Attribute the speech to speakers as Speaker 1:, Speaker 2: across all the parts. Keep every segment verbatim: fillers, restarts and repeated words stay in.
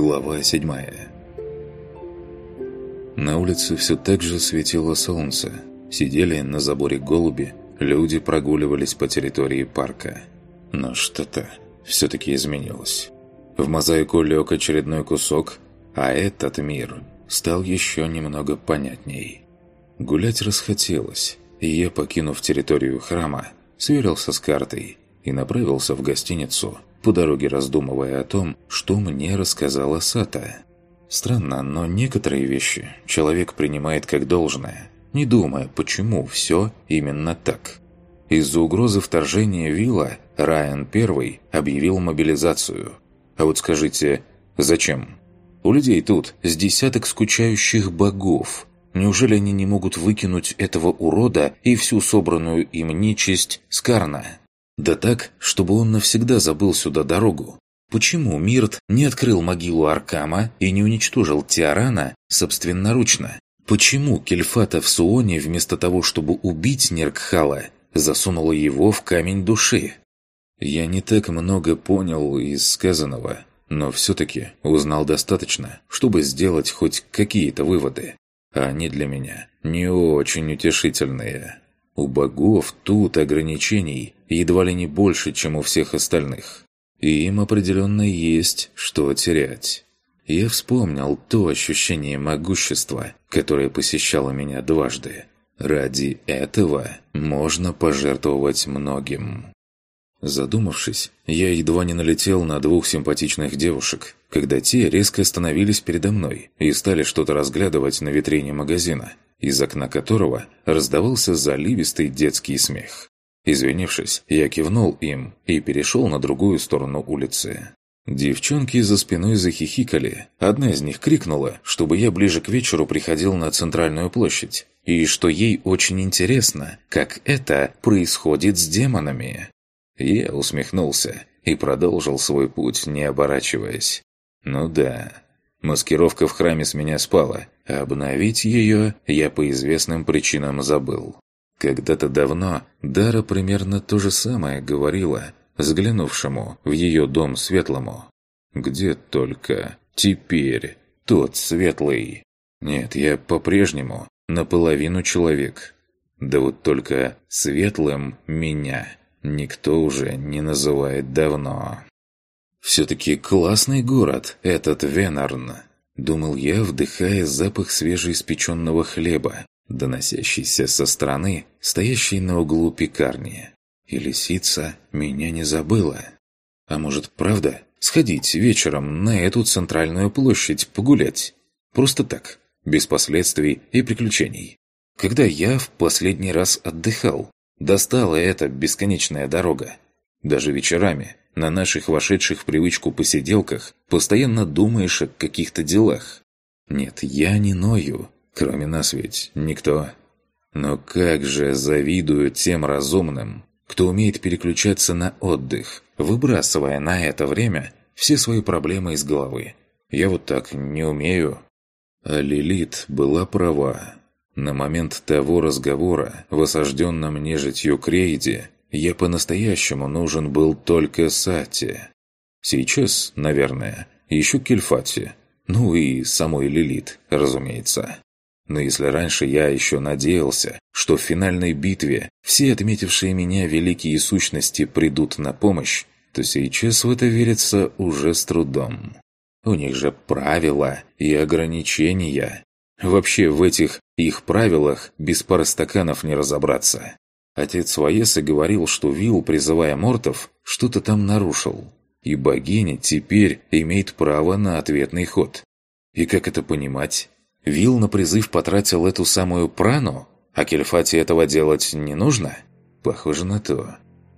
Speaker 1: Глава седьмая. На улице все так же светило солнце. Сидели на заборе голуби, люди прогуливались по территории парка. Но что-то все-таки изменилось. В мозаику лег очередной кусок, а этот мир стал еще немного понятней. Гулять расхотелось, и я, покинув территорию храма, сверился с картой и направился в гостиницу, по дороге раздумывая о том, что мне рассказала Сата. Странно, но некоторые вещи человек принимает как должное, не думая, почему все именно так. Из-за угрозы вторжения Вилла Райан Первый объявил мобилизацию. А вот скажите, зачем? У людей тут с десяток скучающих богов. Неужели они не могут выкинуть этого урода и всю собранную им нечисть с Карна? Да так, чтобы он навсегда забыл сюда дорогу. Почему Мирт не открыл могилу Аркама и не уничтожил Тиарана собственноручно? Почему Кельфата в Суоне вместо того, чтобы убить Неркхала, засунула его в камень души? Я не так много понял из сказанного, но все-таки узнал достаточно, чтобы сделать хоть какие-то выводы. А они для меня не очень утешительные. У богов тут ограничений едва ли не больше, чем у всех остальных. И им определенно есть что терять. Я вспомнил то ощущение могущества, которое посещало меня дважды. Ради этого можно пожертвовать многим. Задумавшись, я едва не налетел на двух симпатичных девушек, когда те резко остановились передо мной и стали что-то разглядывать на витрине магазина, из окна которого раздавался заливистый детский смех. Извинившись, я кивнул им и перешел на другую сторону улицы. Девчонки за спиной захихикали. Одна из них крикнула, чтобы я ближе к вечеру приходил на центральную площадь, и что ей очень интересно, как это происходит с демонами. Я усмехнулся и продолжил свой путь, не оборачиваясь. Ну да, маскировка в храме с меня спала, а обновить ее я по известным причинам забыл. Когда-то давно Дара примерно то же самое говорила взглянувшему в ее дом светлому. Где только теперь тот светлый? Нет, я по-прежнему наполовину человек. Да вот только светлым меня никто уже не называет давно. Все-таки классный город этот Венарн, думал я, вдыхая запах свежеиспеченного хлеба, доносящийся со стороны, стоящей на углу пекарни. И лисица меня не забыла. А может, правда, сходить вечером на эту центральную площадь погулять? Просто так, без последствий и приключений. Когда я в последний раз отдыхал, достала эта бесконечная дорога. Даже вечерами, на наших вошедших в привычку посиделках, постоянно думаешь о каких-то делах. Нет, я не ною. Кроме нас ведь никто. Но как же завидую тем разумным, кто умеет переключаться на отдых, выбрасывая на это время все свои проблемы из головы. Я вот так не умею. А Лилит была права. На момент того разговора в осажденном нежитью Крейде я по-настоящему нужен был только Сате. Сейчас, наверное, еще Кельфате. Ну и самой Лилит, разумеется. Но если раньше я еще надеялся, что в финальной битве все отметившие меня великие сущности придут на помощь, то сейчас в это верится уже с трудом. У них же правила и ограничения. Вообще в этих их правилах без пары стаканов не разобраться. Отец Ваеса говорил, что Вилл, призывая мортов, что-то там нарушил. И богиня теперь имеет право на ответный ход. И как это понимать? Вилл на призыв потратил эту самую прану, а Кельфате этого делать не нужно? Похоже на то.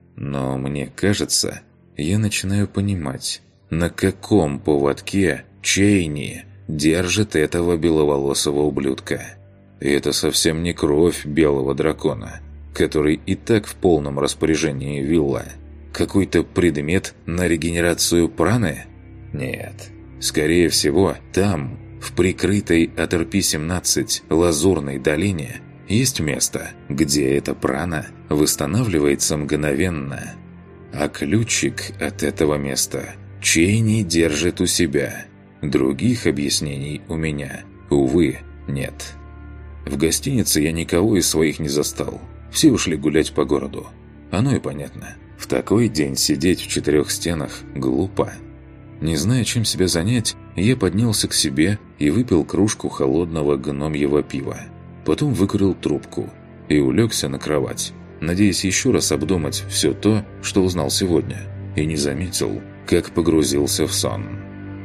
Speaker 1: Но мне кажется, я начинаю понимать, на каком поводке Чейни держит этого беловолосого ублюдка. И это совсем не кровь белого дракона, который и так в полном распоряжении Вилла. Какой-то предмет на регенерацию праны? Нет. Скорее всего, там, в прикрытой от эр пи семнадцать лазурной долине, есть место, где эта прана восстанавливается мгновенно. А ключик от этого места Чейни держит у себя. Других объяснений у меня, увы, нет. В гостинице я никого из своих не застал. Все ушли гулять по городу. Оно и понятно. В такой день сидеть в четырех стенах глупо. Не зная, чем себя занять, я поднялся к себе и выпил кружку холодного гномьего пива. Потом выкурил трубку и улегся на кровать, надеясь еще раз обдумать все то, что узнал сегодня, и не заметил, как погрузился в сон.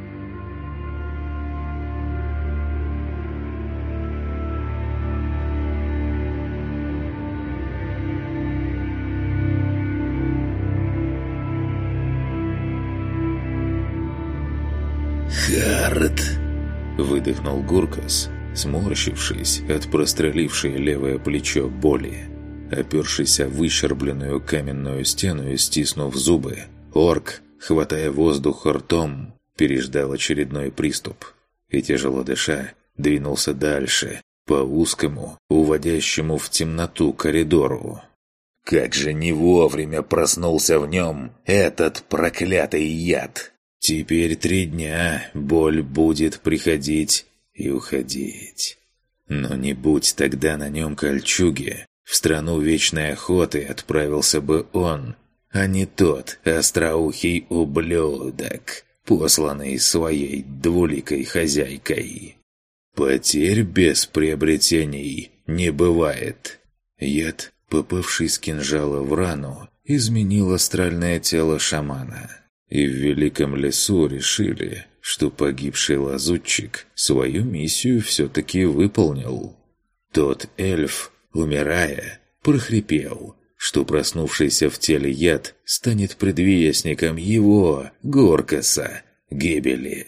Speaker 2: «Хард!»
Speaker 1: – выдохнул Гуркас, сморщившись от прострелившей левое плечо боли. Опершись о выщербленную каменную стену и стиснув зубы, орк, хватая воздух ртом, переждал очередной приступ и, тяжело дыша, двинулся дальше, по узкому, уводящему в темноту коридору.
Speaker 2: «Как же не вовремя проснулся в нем этот проклятый яд! Теперь три дня боль будет приходить и уходить. Но не будь тогда на нем кольчуги, в страну вечной охоты отправился бы он, а не тот остроухий ублюдок, посланный своей двуликой хозяйкой. Потерь без приобретений не бывает». Яд, попавший с кинжала в рану, изменил астральное тело шамана. И в Великом лесу решили, что погибший лазутчик свою миссию все-таки выполнил. Тот эльф, умирая, прохрипел, что проснувшийся в теле яд станет предвестником его, Горкаса, гибели.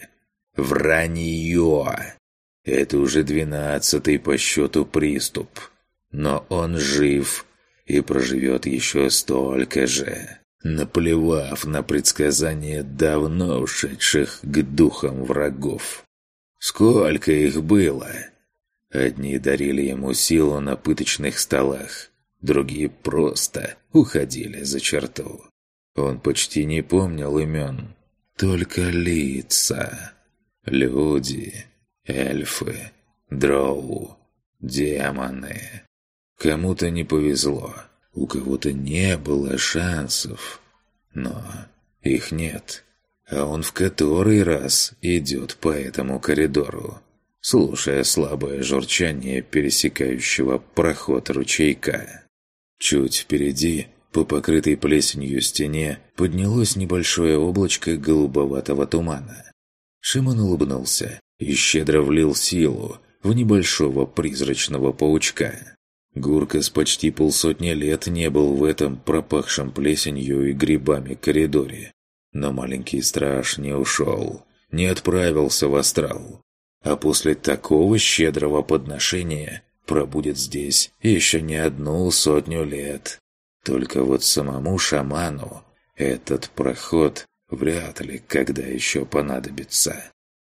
Speaker 2: Вранье! Это уже двенадцатый по счету приступ. Но он жив и проживет еще столько же, наплевав на предсказания давно ушедших к духам врагов. Сколько их было? Одни дарили ему силу на пыточных столах, другие просто уходили за черту. Он почти не помнил имен, только лица. Люди, эльфы, дроу, демоны. Кому-то не повезло, у кого-то не было шансов, но их нет. А он в который раз идет по этому коридору, слушая слабое журчание пересекающего проход ручейка. Чуть впереди, по покрытой плесенью стене, поднялось небольшое облачко голубоватого тумана. Шимон улыбнулся и щедро влил силу в небольшого призрачного паучка. Гуркас почти полсотни лет не был в этом пропахшем плесенью и грибами коридоре. Но маленький страж не ушел, не отправился в астрал. А после такого щедрого подношения пробудет здесь еще не одну сотню лет. Только вот самому шаману этот проход вряд ли когда еще понадобится.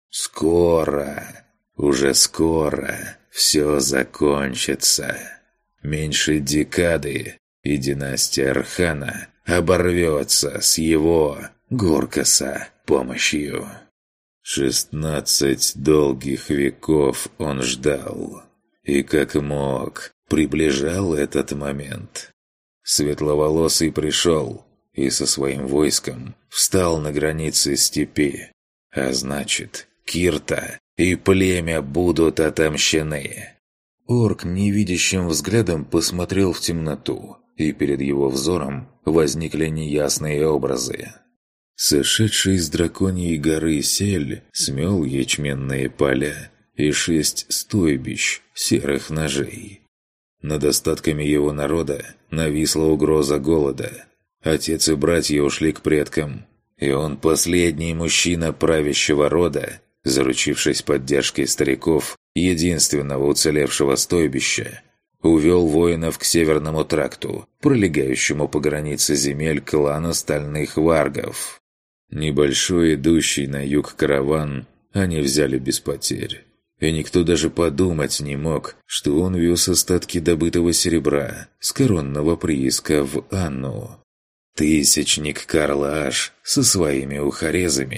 Speaker 2: Скоро, уже скоро все закончится. Меньше декады, и династия Архана оборвется с его, Гуркаса, помощью. Шестнадцать долгих веков он ждал, и как мог, приближал этот момент. Светловолосый пришел и со своим войском встал на границе степи, а значит, Кирта и племя будут отомщены. Орк невидящим взглядом посмотрел в темноту, и перед его взором возникли неясные образы. Сошедший с драконьей горы сель смел ячменные поля и шесть стойбищ серых ножей. Над остатками его народа нависла угроза голода. Отец и братья ушли к предкам, и он последний мужчина правящего рода, заручившись поддержкой стариков, единственного уцелевшего стойбища, увел воинов к Северному тракту, пролегающему по границе земель клана Стальных Варгов. Небольшой, идущий на юг караван, они взяли без потерь. И никто даже подумать не мог, что он вез остатки добытого серебра с коронного прииска в Анну. Тысячник Карлаш со своими ухарезами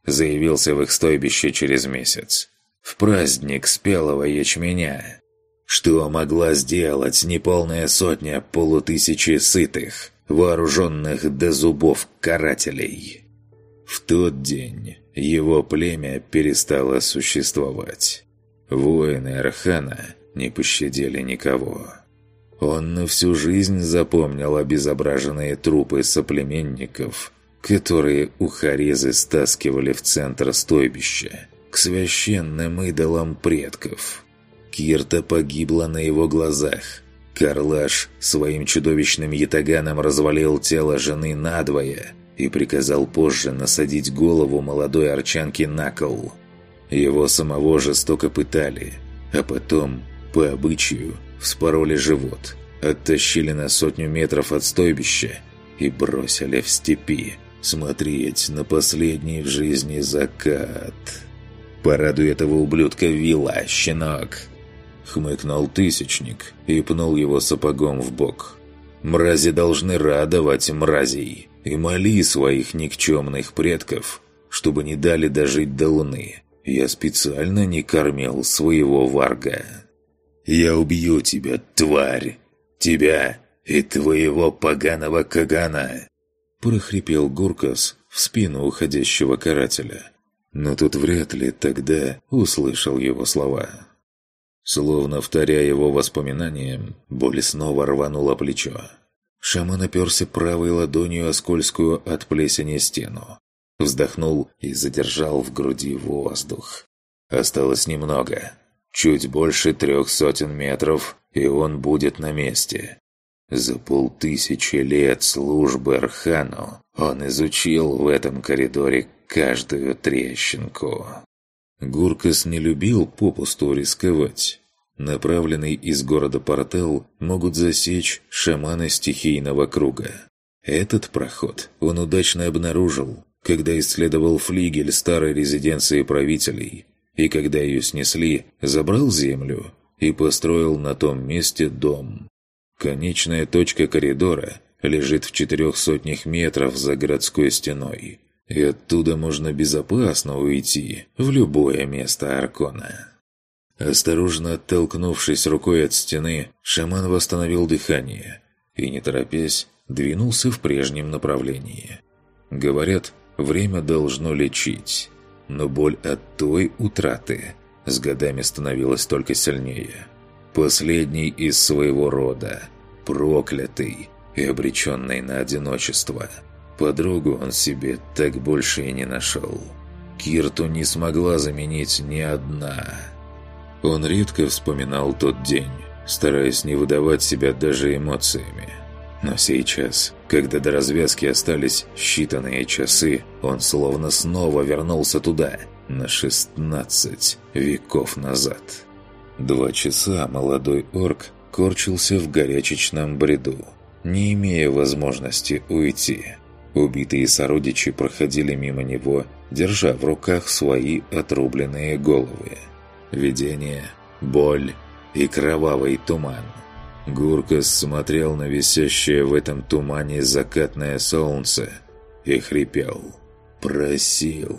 Speaker 2: заявился в их стойбище через месяц. В праздник спелого ячменя. Что могла сделать неполная сотня полутысячи сытых, вооруженных до зубов карателей? В тот день его племя перестало существовать. Воины Архана не пощадили никого. Он на всю жизнь запомнил обезображенные трупы соплеменников, которые ухарезы стаскивали в центр стойбища, к священным идолам предков. Кирта погибла на его глазах. Карлаш своим чудовищным ятаганом развалил тело жены надвое и приказал позже насадить голову молодой арчанки на кол. Его самого жестоко пытали, а потом, по обычаю, вспороли живот, оттащили на сотню метров от стойбища и бросили в степи смотреть на последний в жизни закат. «Порадуй этого ублюдка вилла, щенок!» Хмыкнул Тысячник и пнул его сапогом в бок. «Мрази должны радовать мразей и моли своих никчемных предков, чтобы не дали дожить до луны. Я специально не кормил своего варга. Я убью тебя, тварь! Тебя и твоего поганого кагана!» Прохрипел Гуркас в спину уходящего карателя. Но тут вряд ли тогда услышал его слова. Словно вторя его воспоминаниям, боль снова рванула плечо. Шаман оперся правой ладонью о скользкую от плесени стену. Вздохнул и задержал в груди воздух. Осталось немного. Чуть больше трех сотен метров, и он будет на месте. За полтысячи лет службы Архану он изучил в этом коридоре каждую трещинку. Гуркас не любил попусту рисковать. Направленный из города портал могут засечь шаманы стихийного круга. Этот проход он удачно обнаружил, когда исследовал флигель старой резиденции правителей, и когда ее снесли, забрал землю и построил на том месте дом. Конечная точка коридора лежит в четырех сотнях метров за городской стеной, и оттуда можно безопасно уйти в любое место Аркона. Осторожно оттолкнувшись рукой от стены, шаман восстановил дыхание и, не торопясь, двинулся в прежнем направлении. Говорят, время должно лечить, но боль от той утраты с годами становилась только сильнее. Последний из своего рода, проклятый и обреченный на одиночество. Подругу он себе так больше и не нашел. Кирту не смогла заменить ни одна. Он редко вспоминал тот день, стараясь не выдавать себя даже эмоциями. Но сейчас, когда до развязки остались считанные часы, он словно снова вернулся туда, на шестнадцать веков назад. Два часа молодой орк корчился в горячечном бреду, не имея возможности уйти. Убитые сородичи проходили мимо него, держа в руках свои отрубленные головы. Видение, боль и кровавый туман. Гуркас смотрел на висящее в этом тумане закатное солнце и хрипел. Просил.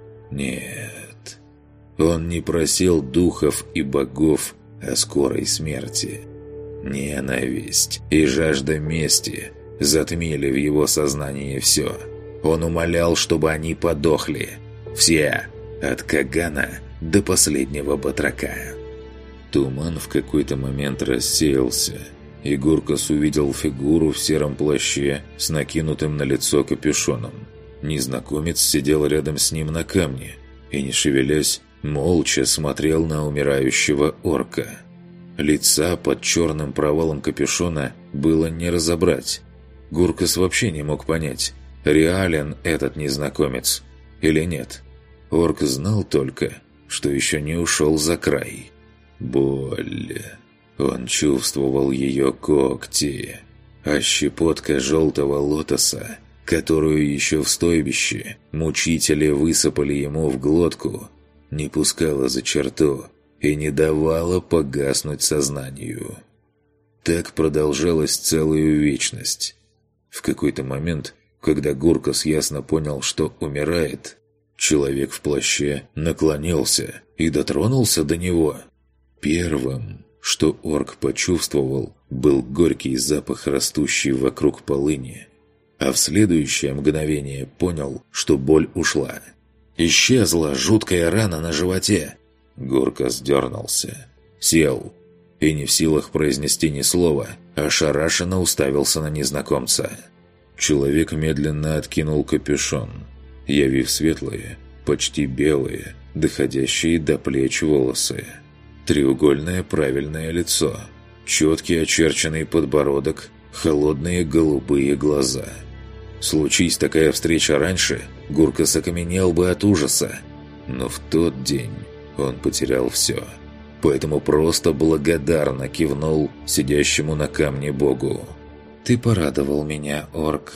Speaker 2: Нет. Он не просил духов и богов о скорой смерти. Ненависть и жажда мести затмили в его сознании все. Он умолял, чтобы они подохли. Все, от Кагана до последнего батрака. Туман в какой-то момент рассеялся, и Гуркас увидел фигуру в сером плаще с накинутым на лицо капюшоном. Незнакомец сидел рядом с ним на камне и, не шевелясь, молча смотрел на умирающего орка. Лица под черным провалом капюшона было не разобрать. Гуркас вообще не мог понять, реален этот незнакомец или нет. Орк знал только, что еще не ушел за край. Боль. Он чувствовал ее когти, а щепотка желтого лотоса, которую еще в стойбище мучители высыпали ему в глотку, не пускала за черту и не давала погаснуть сознанию. Так продолжалось целую вечность. В какой-то момент, когда Гуркас ясно понял, что умирает, Человек в плаще наклонился и дотронулся до него. Первым, что орк почувствовал, был горький запах, растущий вокруг полыни. А в следующее мгновение понял, что боль ушла. Исчезла жуткая рана на животе. Гурка сдернулся, сел и, не в силах произнести ни слова, ошарашенно уставился на незнакомца. Человек медленно откинул капюшон, явив светлые, почти белые, доходящие до плеч волосы. Треугольное правильное лицо, четкий очерченный подбородок, холодные голубые глаза. Случись такая встреча раньше, Гурка окаменел бы от ужаса. Но в тот день он потерял все. Поэтому просто благодарно кивнул сидящему на камне богу. «Ты порадовал меня, орк».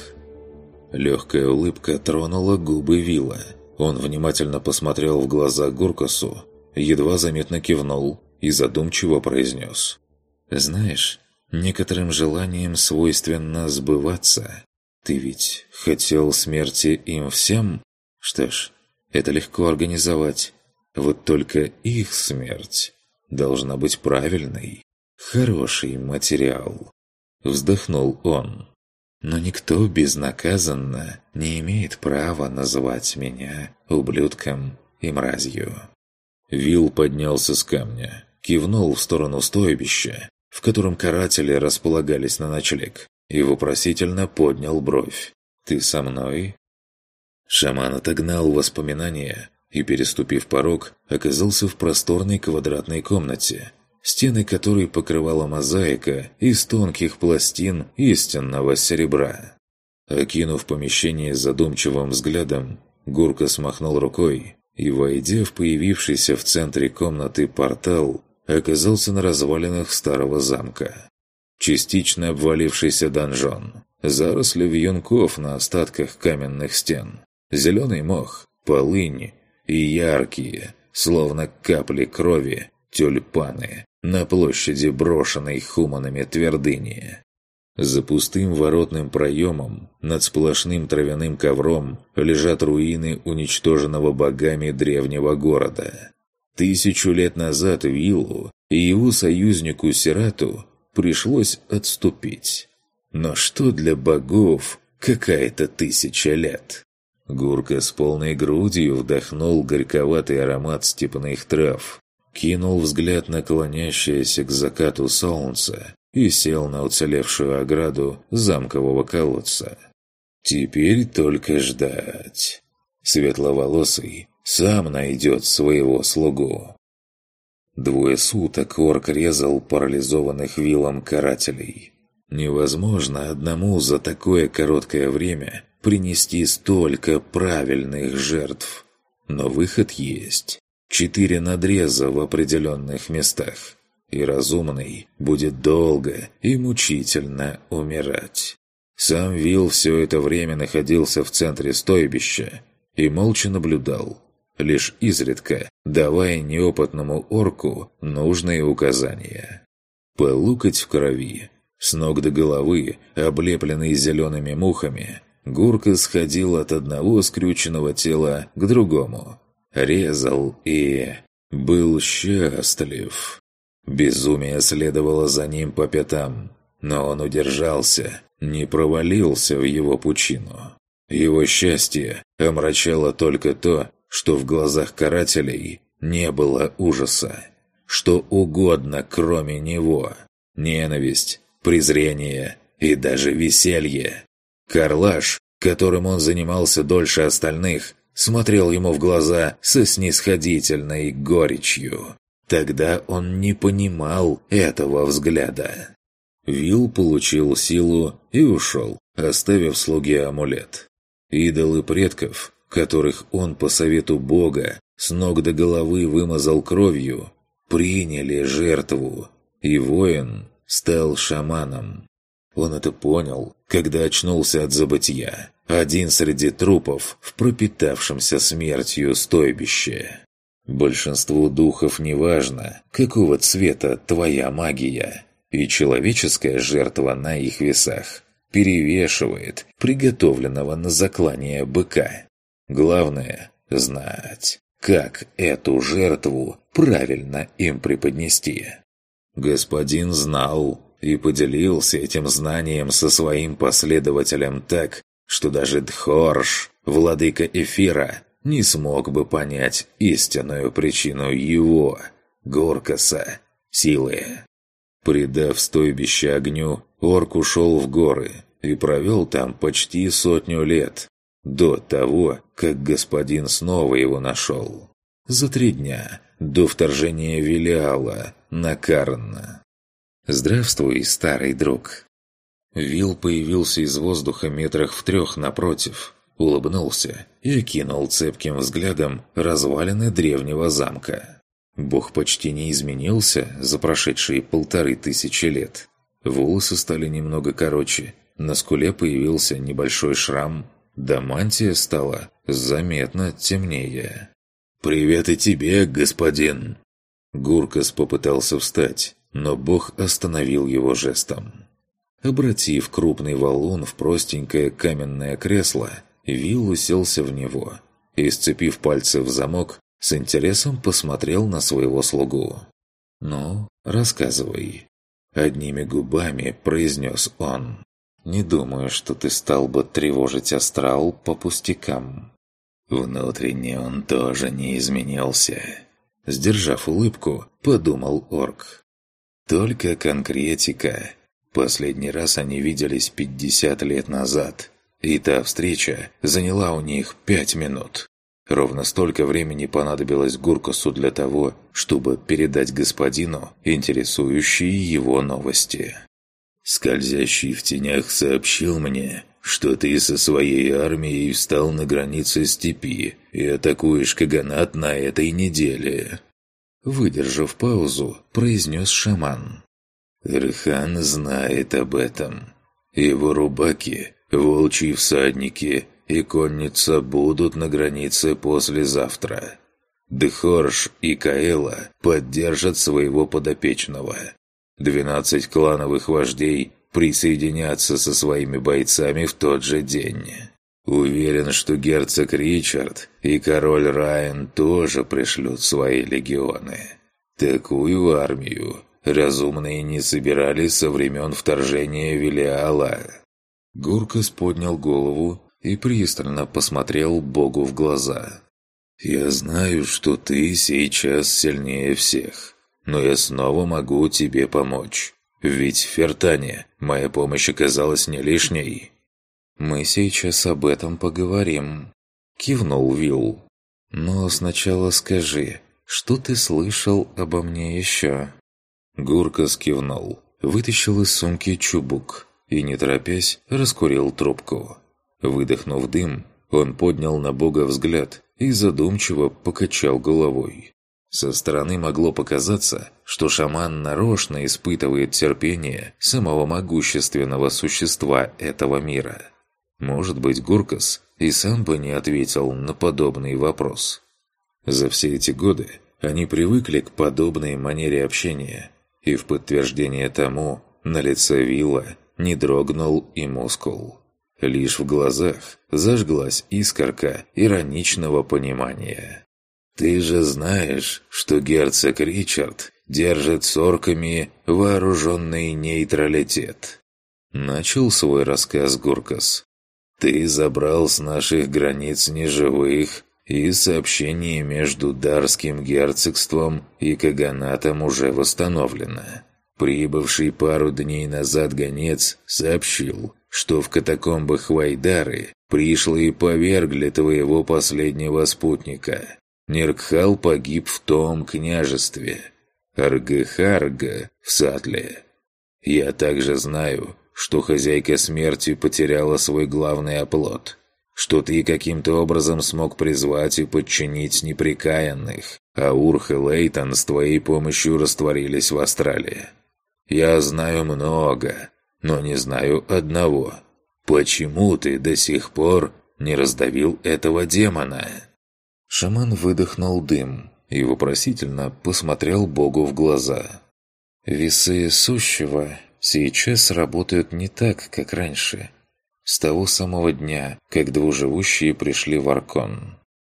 Speaker 2: Легкая улыбка тронула губы Вилла. Он внимательно посмотрел в глаза Гуркасу, едва заметно кивнул и задумчиво произнес: «Знаешь, некоторым желаниям свойственно сбываться. Ты ведь хотел смерти им всем? Что ж, это легко организовать. Вот только их смерть должна быть правильной. Хороший материал». Вздохнул он. «Но никто безнаказанно не имеет права называть меня ублюдком и мразью». Вилл поднялся с камня, кивнул в сторону стойбища, в котором каратели располагались на ночлег, и вопросительно поднял бровь. «Ты со мной?» Шаман отогнал воспоминания и, переступив порог, оказался в просторной квадратной комнате, стены которой покрывала мозаика из тонких пластин истинного серебра. Окинув помещение задумчивым взглядом, Гурка смахнул рукой и, войдя в появившийся в центре комнаты портал, оказался на развалинах старого замка. Частично обвалившийся донжон, заросли вьюнков на остатках каменных стен, зеленый мох, полынь и яркие, словно капли крови, тюльпаны на площади брошенной хуманами твердыни. За пустым воротным проемом, над сплошным травяным ковром, лежат руины уничтоженного богами древнего города. Тысячу лет назад Виллу и его союзнику Сирату пришлось отступить. Но что для богов какая-то тысяча лет? Гурка с полной грудью вдохнул горьковатый аромат степных трав, кинул взгляд на клонящееся к закату солнце и сел на уцелевшую ограду замкового колодца. Теперь только ждать. Светловолосый сам найдет своего слугу. Двое суток орк резал парализованных Виллом карателей. Невозможно одному за такое короткое время принести столько правильных жертв. Но выход есть. Четыре надреза в определенных местах. И разумный будет долго и мучительно умирать. Сам Вилл все это время находился в центре стойбища и молча наблюдал, лишь изредка давая неопытному орку нужные указания. По локоть в крови, с ног до головы, облепленный зелеными мухами, Гурка сходил от одного скрюченного тела к другому, резал и был счастлив. Безумие следовало за ним по пятам, но он удержался, не провалился в его пучину. Его счастье омрачало только то, что в глазах карателей не было ужаса. Что угодно, кроме него. Ненависть, презрение и даже веселье. Карлаш, которым он занимался дольше остальных, смотрел ему в глаза со снисходительной горечью. Тогда он не понимал этого взгляда. Вилл получил силу и ушел, оставив слуге амулет. Идолы предков, которых он по совету Бога с ног до головы вымазал кровью, приняли жертву, и воин стал шаманом. Он это понял, когда очнулся от забытья, один среди трупов в пропитавшемся смертью стойбище. Большинству духов неважно, какого цвета твоя магия, и человеческая жертва на их весах перевешивает приготовленного на заклание быка. Главное – Знать, как эту жертву правильно им преподнести. Господин знал и поделился этим знанием со своим последователем так, что даже Дхорш, владыка эфира, не смог бы понять истинную причину его, Гуркаса, силы. Придав стойбище огню, орк ушел в горы и провел там почти сотню лет, до того, как господин снова его нашел. За три дня до вторжения Велиала на Карн. «Здравствуй, старый друг!» Вил появился из воздуха метрах в трех напротив, улыбнулся и окинул цепким взглядом развалины древнего замка. Бог почти не изменился за прошедшие полторы тысячи лет. Волосы стали немного короче, на скуле появился небольшой шрам, да мантия стала заметно темнее. «Привет и тебе, господин!» Гуркас попытался встать, но Бог остановил его жестом. Обратив крупный валун в простенькое каменное кресло, Вил уселся в него и, сцепив пальцы в замок, с интересом посмотрел на своего слугу. «Ну, рассказывай». Одними губами произнес он. «Не думаю, что ты стал бы тревожить астрал по пустякам». Внутренне он тоже не изменился. Сдержав улыбку, подумал орк. Только конкретика. Последний раз они виделись пятьдесят лет назад, и та встреча заняла у них пять минут. Ровно столько времени понадобилось Гуркасу для того, чтобы передать господину интересующие его новости. «Скользящий в тенях сообщил мне, что ты со своей армией встал на границе степи и атакуешь Каганат на этой неделе». Выдержав паузу, произнес шаман. «Рхан знает об этом. Его рубаки, волчьи всадники и конница будут на границе послезавтра. Дхорш и Каэла поддержат своего подопечного. Двенадцать клановых вождей присоединятся со своими бойцами в тот же день. Уверен, что герцог Ричард и король Райан тоже пришлют свои легионы. Такую армию разумные не собирали со времен вторжения Велиала». Гуркас поднял голову и пристально посмотрел Богу в глаза. «Я знаю, что ты сейчас сильнее всех, но я снова могу тебе помочь. Ведь в Фертане моя помощь оказалась не лишней». «Мы сейчас об этом поговорим», — кивнул Вил. «Но сначала скажи, что ты слышал обо мне еще?» Гуркас кивнул, вытащил из сумки чубук и, не торопясь, раскурил трубку. Выдохнув дым, он поднял на Бога взгляд и задумчиво покачал головой. Со стороны могло показаться, что шаман нарочно испытывает терпение самого могущественного существа этого мира. Может быть, Гуркас и сам бы не ответил на подобный вопрос. За все эти годы они привыкли к подобной манере общения, и в подтверждение тому на лице Вилла не дрогнул и мускул. Лишь в глазах зажглась искорка ироничного понимания. «Ты же знаешь, что герцог Ричард держит с орками вооруженный нейтралитет». Начал свой рассказ Гуркас. «Ты забрал с наших границ неживых, и сообщение между Дарским герцогством и Каганатом уже восстановлено. Прибывший пару дней назад гонец сообщил, что в катакомбах Вайдары пришлые повергли твоего последнего спутника. Ниркхал погиб в том княжестве, Аргахарга в Сатле. Я также знаю, что хозяйка смерти потеряла свой главный оплот, что ты каким-то образом смог призвать и подчинить непрекаянных, а Урх и Лейтон с твоей помощью растворились в астрале. Я знаю много, но не знаю одного. Почему ты до сих пор не раздавил этого демона?» Шаман выдохнул дым и вопросительно посмотрел Богу в глаза. «Весы сущего сейчас работают не так, как раньше. С того самого дня, как двуживущие пришли в Аркон.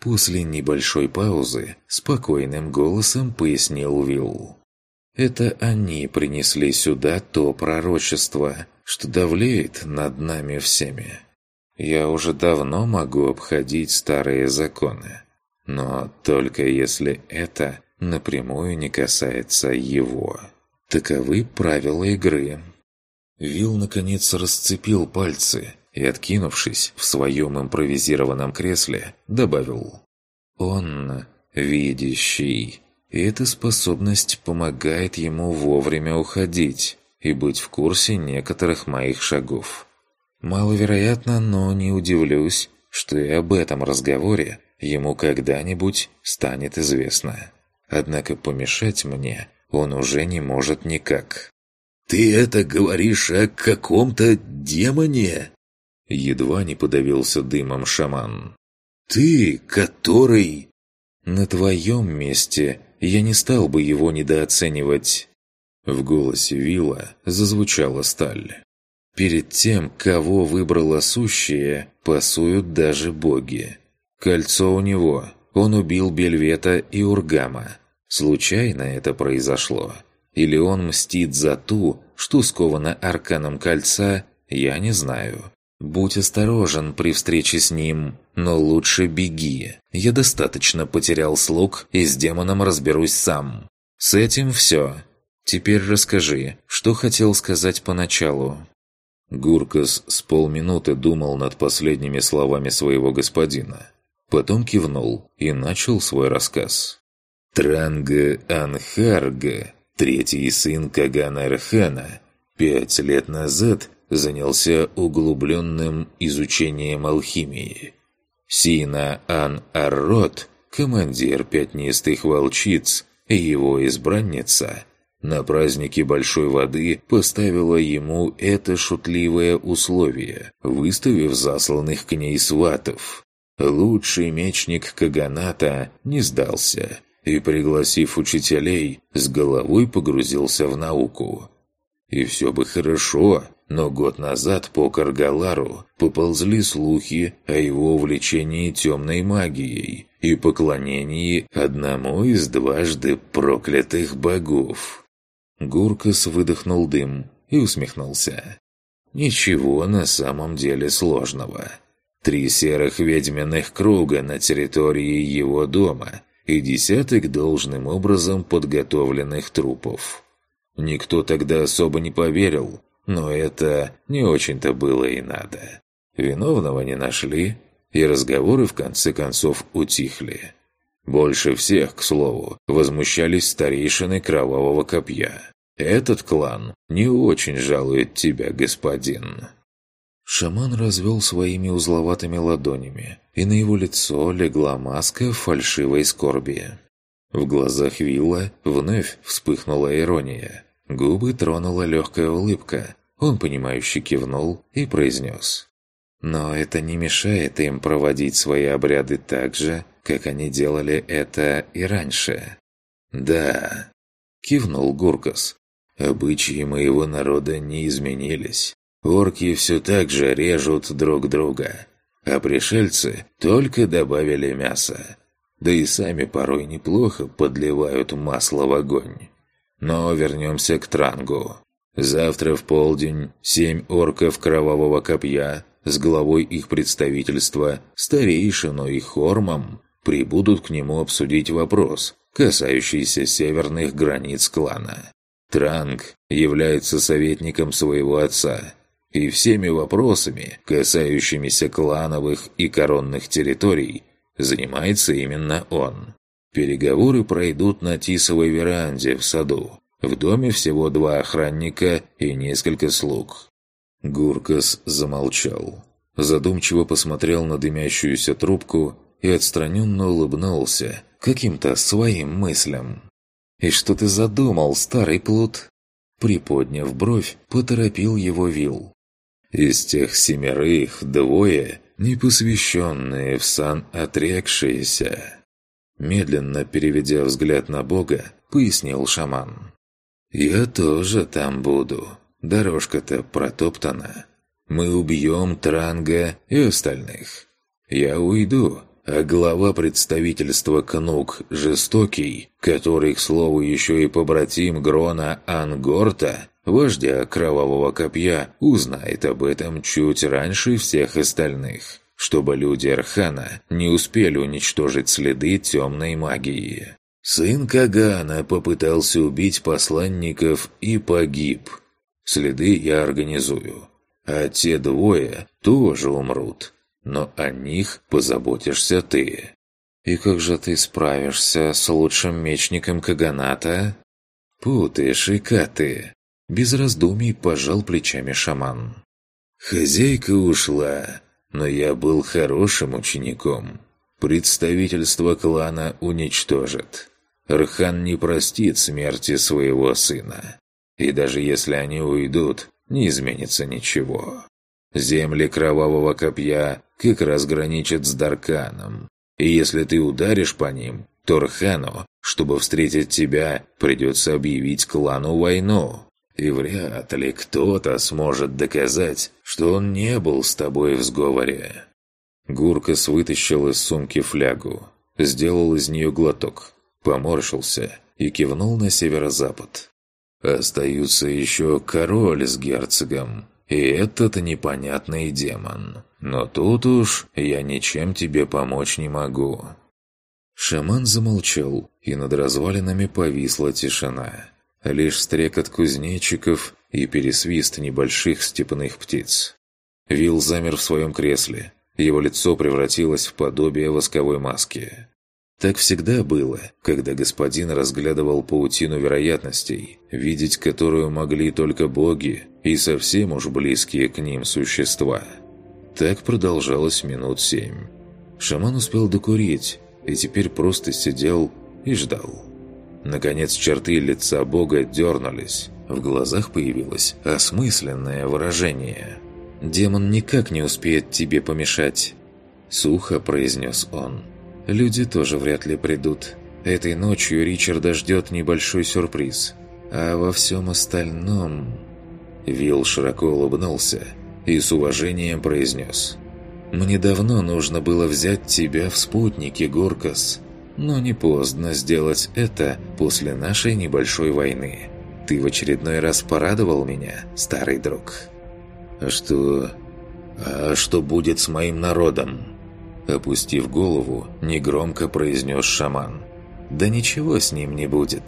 Speaker 1: После небольшой паузы спокойным голосом пояснил Вилл. «Это они принесли сюда то пророчество, что давлеет над нами всеми. Я уже давно могу обходить старые законы, но только если это напрямую не касается его. Таковы правила игры». Вилл наконец расцепил пальцы и, откинувшись в своем импровизированном кресле, добавил: «Он видящий, и эта способность помогает ему вовремя уходить и быть в курсе некоторых моих шагов. Маловероятно, но не удивлюсь, что и об этом разговоре ему когда-нибудь станет известно. Однако помешать мне он уже не может никак».
Speaker 2: «Ты это говоришь о каком-то демоне?»
Speaker 1: Едва не подавился дымом шаман.
Speaker 2: «Ты, который...»
Speaker 1: «На твоем месте я не стал бы его недооценивать». В голосе Вилла зазвучала сталь. «Перед тем, кого выбрало сущее, пасуют даже боги. Кольцо у него, он убил Бельвета и Ургама. Случайно это произошло? Или он мстит за ту, что скована арканом кольца, я не знаю. Будь осторожен при встрече с ним, но лучше беги. Я достаточно потерял слуг, и с демоном разберусь сам. С этим все. Теперь расскажи, что хотел сказать поначалу». Гуркас с полминуты думал над последними словами своего господина. Потом кивнул и начал свой рассказ.
Speaker 2: «Транга Анхарга, третий сын Кагана Эрхана, пять лет назад занялся углубленным изучением алхимии. Сина Ан-Аррот, командир пятнистых волчиц и его избранница, на празднике Большой Воды поставила ему это шутливое условие, выставив засланных к ней сватов. Лучший мечник Каганата не сдался и, пригласив учителей, с головой погрузился в науку. И все бы хорошо, но год назад по Каргалару поползли слухи о его увлечении темной магией и поклонении одному из дважды проклятых богов». Гуркас выдохнул дым и усмехнулся. «Ничего на самом деле сложного. Три серых ведьминых круга на территории его дома и десяток должным образом подготовленных трупов. Никто тогда особо не поверил, но это не очень-то было и надо. Виновного не нашли, и разговоры в конце концов утихли. Больше всех, к слову, возмущались старейшины Кровавого Копья. Этот клан не очень жалует тебя, господин». Шаман развел своими узловатыми ладонями, и на его лицо легла маска фальшивой скорби. В глазах Вилла вновь вспыхнула ирония. Губы тронула легкая улыбка. Он, понимающе кивнул и произнес: «Но это не мешает им проводить свои обряды так же, как они делали это и раньше». «Да», —
Speaker 1: кивнул Гуркас.
Speaker 2: «обычаи моего народа не изменились. Орки все так же режут друг друга, а пришельцы только добавили мяса. Да и сами порой неплохо подливают масло в огонь. Но вернемся к Трангу. Завтра в полдень семь орков Кровавого Копья с главой их представительства, старейшиной Хормом, прибудут к нему обсудить вопрос, касающийся северных границ клана. Транг является советником своего отца, и всеми вопросами, касающимися клановых и коронных территорий, занимается именно он. Переговоры пройдут на Тисовой веранде в саду. В доме всего два охранника и несколько слуг».
Speaker 1: Гуркас замолчал, задумчиво посмотрел на дымящуюся трубку и отстраненно улыбнулся каким-то своим мыслям. «И что ты задумал, старый плут?» Приподняв бровь, поторопил его Вилл.
Speaker 2: «Из тех семерых двое, непосвященные в сан отрекшиеся».
Speaker 1: Медленно переведя взгляд на Бога, пояснил шаман.
Speaker 2: «Я тоже там буду. Дорожка-то протоптана. Мы убьем Транга и остальных. Я уйду, а глава представительства Кнук Жестокий, который, к слову, еще и побратим Грона Ангорта, вождя Кровавого Копья, узнает об этом чуть раньше всех остальных, чтобы люди Архана не успели уничтожить следы темной магии. Сын Кагана попытался убить посланников и погиб. Следы я организую, а те двое тоже умрут, но о них позаботишься ты. И как же ты справишься с лучшим мечником Каганата? Путаешь и каты. Без раздумий пожал плечами шаман. Хозяйка ушла, но я был хорошим учеником. Представительство клана уничтожит. Архан не простит смерти своего сына. И даже если они уйдут, не изменится ничего. Земли Кровавого Копья как раз граничат с Дарканом. И если ты ударишь по ним, то Архану, чтобы встретить тебя, придется объявить клану войну. И вряд ли кто-то сможет доказать, что он не был с тобой в сговоре. Гуркас вытащил из сумки флягу, сделал из нее глоток, поморщился и кивнул на северо-запад. Остаются еще король с герцогом и этот непонятный демон. Но тут уж я ничем тебе помочь не могу. Шаман замолчал, и над развалинами повисла тишина. Лишь стрекот кузнечиков и пересвист небольших степных птиц. Вилл замер в своем кресле. Его лицо превратилось в подобие восковой маски. Так всегда было, когда господин разглядывал паутину вероятностей, видеть которую могли только боги и совсем уж близкие к ним существа. Так продолжалось минут семь. Шаман успел докурить, и теперь просто сидел и ждал. Наконец черты лица бога дернулись, в глазах появилось осмысленное выражение. «Демон никак не успеет тебе помешать», — сухо произнес он. «Люди тоже вряд ли придут. Этой ночью Ричарда ждет небольшой сюрприз. А во всем остальном...» Вилл широко улыбнулся и с уважением произнес. «Мне давно нужно было взять тебя в спутники, Гуркас. Но не поздно сделать это после нашей небольшой войны. Ты в очередной раз порадовал меня, старый друг». «А что... а что будет с моим народом?» Опустив голову, негромко произнес шаман. «Да ничего с ним не будет».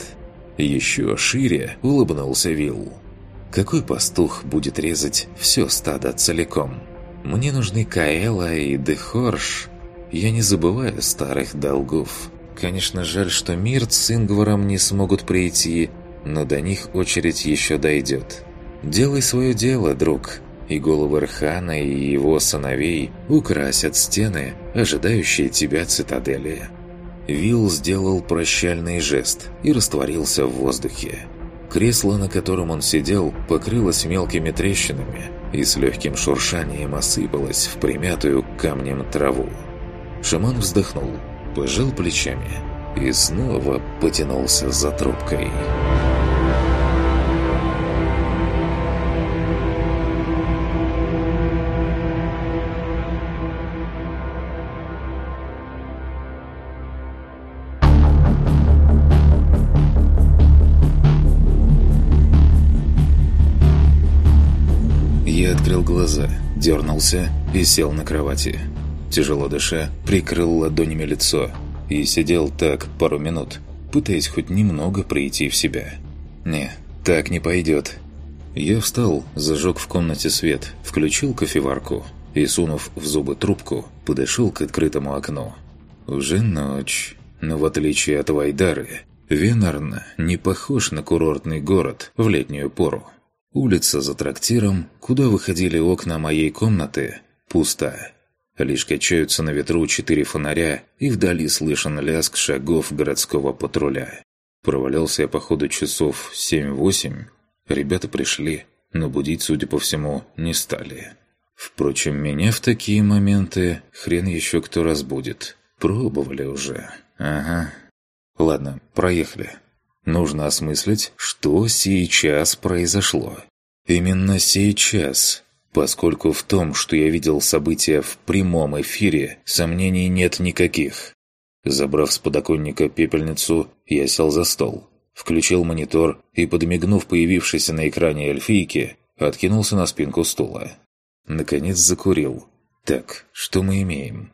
Speaker 2: Еще шире улыбнулся Вилл. «Какой пастух будет резать все стадо целиком? Мне нужны Каэла и Дехорш. Я не забываю старых долгов. Конечно, жаль, что Мирт с Ингваром не смогут прийти, но до них очередь еще дойдет. Делай свое дело, друг». И головы Архана и его сыновей украсят стены, ожидающие тебя цитадели. Вилл сделал прощальный жест и растворился в воздухе. Кресло, на котором он сидел, покрылось мелкими трещинами и с легким шуршанием осыпалось в примятую камнем траву. Шаман вздохнул, пожал плечами и снова потянулся за трубкой. Я открыл глаза, дернулся и сел на кровати. Тяжело дыша, прикрыл ладонями лицо и сидел так пару минут, пытаясь хоть немного прийти в себя. Не, так не пойдет. Я встал, зажег в комнате свет, включил кофеварку и, сунув в зубы трубку, подошел к открытому окну. Уже ночь, но в отличие от Вайдары, Венарн не похож на курортный город в летнюю пору. Улица за трактиром, куда выходили окна моей комнаты, пуста. Лишь качаются на ветру четыре фонаря, и вдали слышен лязг шагов городского патруля. Провалялся я по ходу часов семь-восемь. Ребята пришли, но будить, судя по всему, не стали. Впрочем, меня в такие моменты хрен еще кто разбудит. Пробовали уже. Ага. Ладно, проехали. Нужно осмыслить, что сейчас произошло. Именно сейчас.
Speaker 1: поскольку в том, что я видел события в прямом эфире, сомнений нет никаких. Забрав с подоконника пепельницу, я сел за стол, включил монитор и, подмигнув появившейся на экране эльфийке, откинулся на спинку стула. Наконец закурил. Так, что мы имеем?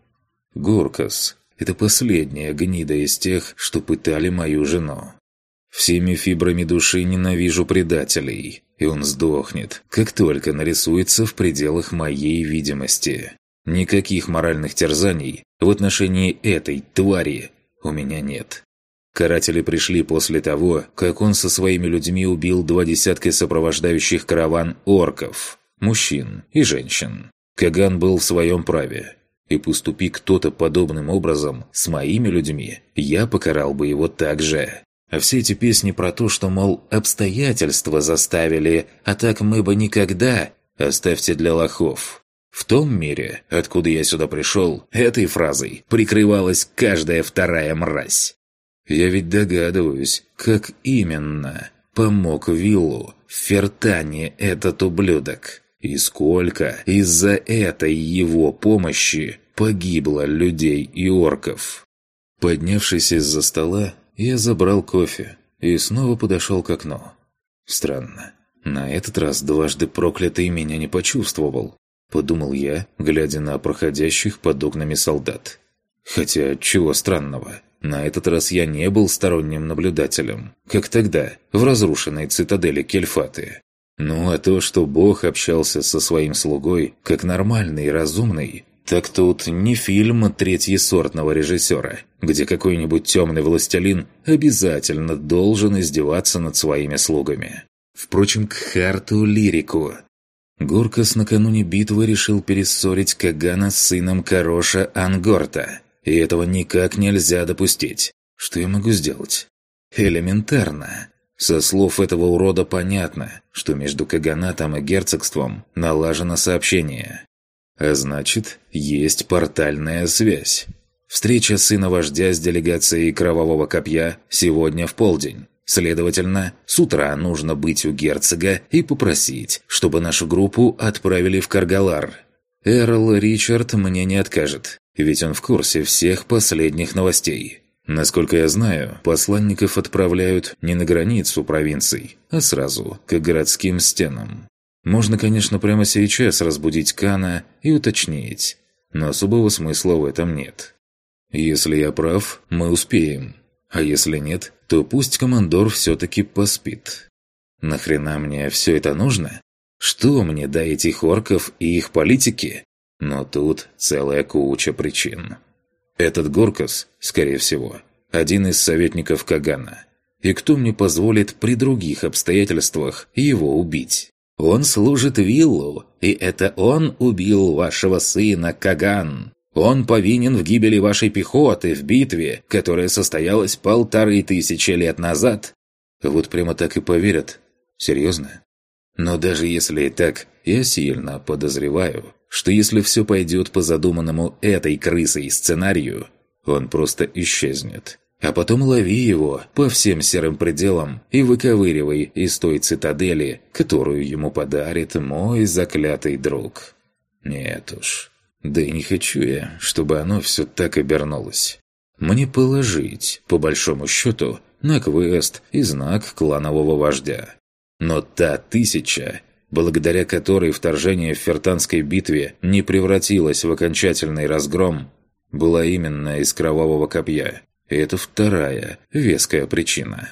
Speaker 1: Горкас – это последняя гнида из тех, что пытали мою жену. Всеми фибрами души ненавижу предателей, и он сдохнет, как только нарисуется в пределах моей видимости. Никаких моральных терзаний в отношении этой твари у меня нет. Каратели пришли после того, как он со своими людьми убил два десятка сопровождающих караван орков, мужчин и женщин. Каган был в своем праве. И поступи кто-то подобным образом с моими людьми, я покарал бы его так же. А все эти песни про то, что, мол, обстоятельства заставили, а так мы бы никогда, оставьте для лохов. В том мире, откуда я сюда пришел, этой фразой прикрывалась каждая вторая мразь. Я ведь догадываюсь, как именно помог Виллу в Фертане этот ублюдок. И сколько из-за этой его помощи погибло людей и орков. Поднявшись из-за стола, я забрал кофе и снова подошел к окну. Странно. На этот раз дважды проклятый меня не почувствовал, подумал я, глядя на проходящих под окнами солдат. Хотя, чего странного? На этот раз я не был сторонним наблюдателем, как тогда, в разрушенной цитадели Кельфаты. Ну а то, что Бог общался со своим слугой, как нормальный и разумный, так тут не фильм третьесортного режиссера, где какой-нибудь темный властелин обязательно должен издеваться над своими слугами. Впрочем, к Харту лирику. Горкас накануне битвы решил перессорить Кагана с сыном Кароша Ангорта, и этого никак нельзя допустить. Что я могу сделать? Элементарно. Со слов этого урода понятно, что между Каганатом и герцогством налажено сообщение. А значит, есть портальная связь. Встреча сына вождя с делегацией Кровавого Копья сегодня в полдень. Следовательно, с утра нужно быть у герцога и попросить, чтобы нашу группу отправили в Каргалар. Эрл Ричард мне не откажет, ведь он в курсе всех последних новостей. Насколько я знаю, посланников отправляют не на границу провинций, а сразу к городским стенам. Можно, конечно, прямо сейчас разбудить Кана и уточнить, но особого смысла в этом нет. Если я прав, мы успеем, а если нет, то пусть командор все-таки поспит. Нахрена мне все это нужно? Что мне до этих орков и их политики? Но тут целая куча причин. Этот Горкас, скорее всего, один из советников Кагана. И кто мне позволит при других обстоятельствах его убить? Он служит Виллу, и это он убил вашего сына, Каган. Он повинен в гибели вашей пехоты в битве, которая состоялась полторы тысячи лет назад. Вот прямо так и поверят. Серьезно? Но даже если и так, я сильно подозреваю, что если все пойдет по задуманному этой крысой сценарию, он просто исчезнет. А потом лови его по всем серым пределам и выковыривай из той цитадели, которую ему подарит мой заклятый друг. Нет уж. Да и не хочу я, чтобы оно все так обернулось. Мне положить, по большому счету, на квест и знак кланового вождя. Но та тысяча, благодаря которой вторжение в Фертанской битве не превратилось в окончательный разгром, была именно из Кровавого Копья. И это вторая, веская причина.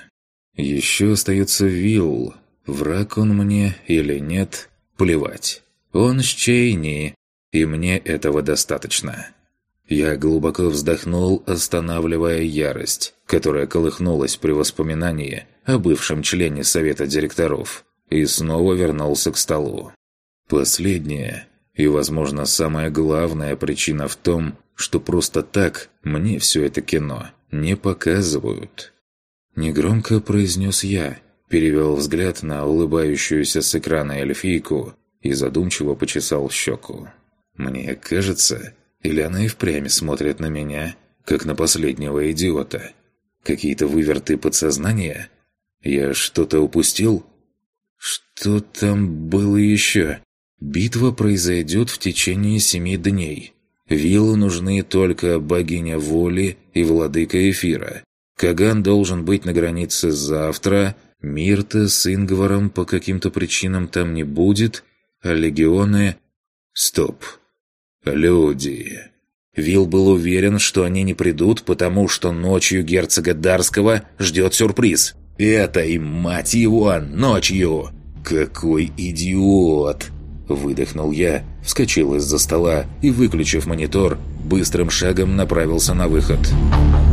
Speaker 1: Еще остается Вилл. Враг он мне или нет, плевать. Он с Чейни, и мне этого достаточно. Я глубоко вздохнул, останавливая ярость, которая колыхнулась при воспоминании о бывшем члене совета директоров, и снова вернулся к столу. Последняя и, возможно, самая главная причина в том, что просто так мне все это кино не показывают. Негромко произнес я, перевел взгляд на улыбающуюся с экрана эльфийку и задумчиво почесал щеку. Мне кажется, или она и впрямь смотрит на меня, как на последнего идиота. Какие-то выверты подсознания? Я что-то упустил? Что там было еще? Битва произойдет в течение семи дней. Виллу нужны только богиня воли и владыка эфира. Каган должен быть на границе завтра, Мирта с Ингваром по каким-то причинам там не будет, а легионы... Стоп. Люди. Вилл был уверен, что они не придут, потому что ночью герцога Дарского ждет сюрприз. Это и, мать его, ночью! Какой идиот! Выдохнул я, вскочил из-за стола и, выключив монитор, быстрым шагом направился на выход.